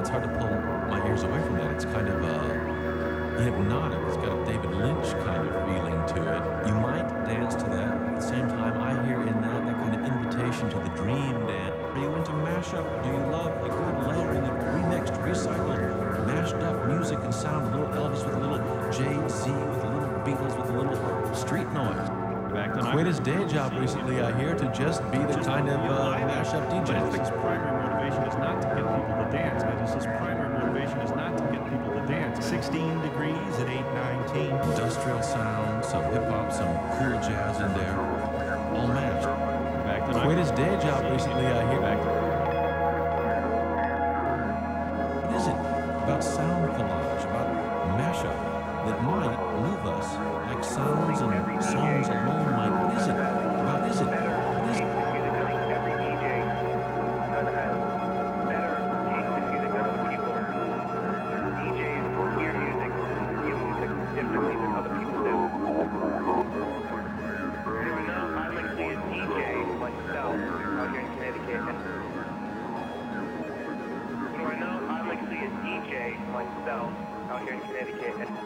it's hard to pull my ears away from that. It's kind of hypnotic. It's got a David Lynch kind of feeling to it. You might dance to that. At the same time, I hear in that kind of invitation to the dream dance. Are you into mashup? Do you love a good layering of remixed, recycled, mashed up music and sound? A little Elvis with a little Jay-Z, with a little Beatles, with a little street noise. Quit his day job recently, I hear, to just be the kind of mashup DJ. His primary motivation is not to get people to dance. His primary motivation is not to get people to dance. 16 degrees at 8:19. Industrial sound, some hip-hop, some cool jazz in there, all mashed. Quit his day job recently, I hear. What is it about sound collage, about mashup, that might move us like sounds and songs alone might? What is it? What is it? What is it? Every DJ has better taste in music than other people. DJs hear music, view music differently than other people do. I like to be a DJ myself out here in Connecticut. I like to be a DJ myself out here in Connecticut.